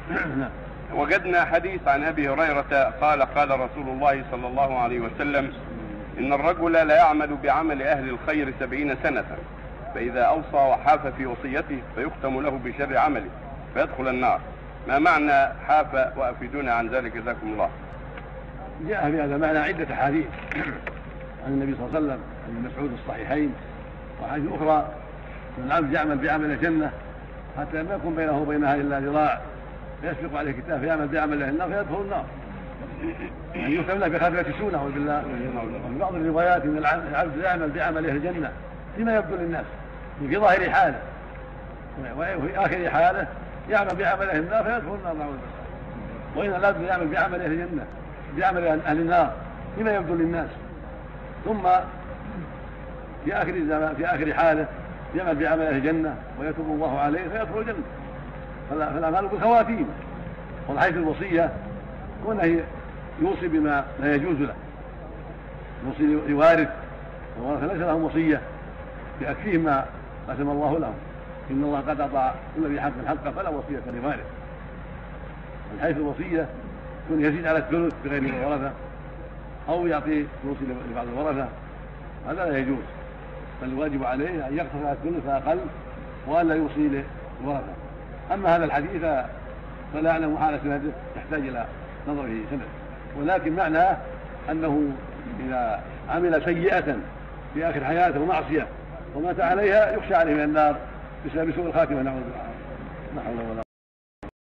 وجدنا حديث عن أبي هريرة قال قال رسول الله صلى الله عليه وسلم: إن الرجل لا يعمل بعمل أهل الخير 70 سنة، فإذا أوصى وحاف في وصيته فيختم له بشر عمله فيدخل النار. ما معنى حاف؟ وأفيدونا عن ذلك جزاكم الله. جاء في هذا المعنى عدة أحاديث عن النبي صلى الله عليه وسلم، عن ابن مسعود الصحيحين، وحديث أخرى: أن العبد يعمل بعمل الجنة حتى ما يكون بينه وبينها إلا ذراع، فيسبق عليه كتاب فيعمل بعمل أهل النار فيدخل النار، يعني يختم له بخاتمة سوء نعوذ بالله. وفي بعض الروايات أن العبد يعمل بعمل أهل الجنة فيما يبدو للناس في ظاهر حاله، وفي آخر حاله يعمل بعمل أهل النار فيدخل النار نعوذ بالله. وإن العبد يعمل بعمل أهل الجنة بعمل أهل النار فيما يبدو للناس، ثم في آخر حاله يعمل بعمل أهل الجنة ويتوب الله عليه فيدخل الجنة. فالأعمال بالخواتيم. والحيث الوصية كونه يوصي بما لا يجوز له، يوصي لوارث والورثة ليس لهم وصية بأكفيهم ما قسم الله لهم، إن الله قد أعطى كل ذي حق حقه فلا وصية لوارث. والحيث الوصية كونه يزيد على الثلث بغير الورثة أو يعطي يوصي لبعض الورثة، هذا لا يجوز، بل الواجب عليه أن يقتصر على الثلث فأقل وأن لا يوصي للورثة. أما هذا الحديث فلا أعلم حالة سنده تحتاج إلى نظر في سنده، ولكن معناه أنه إذا عمل سيئة في آخر حياته معصية ومات عليها يخشى عليه من النار بسبب سوء الخاتمة نعوذ بالله.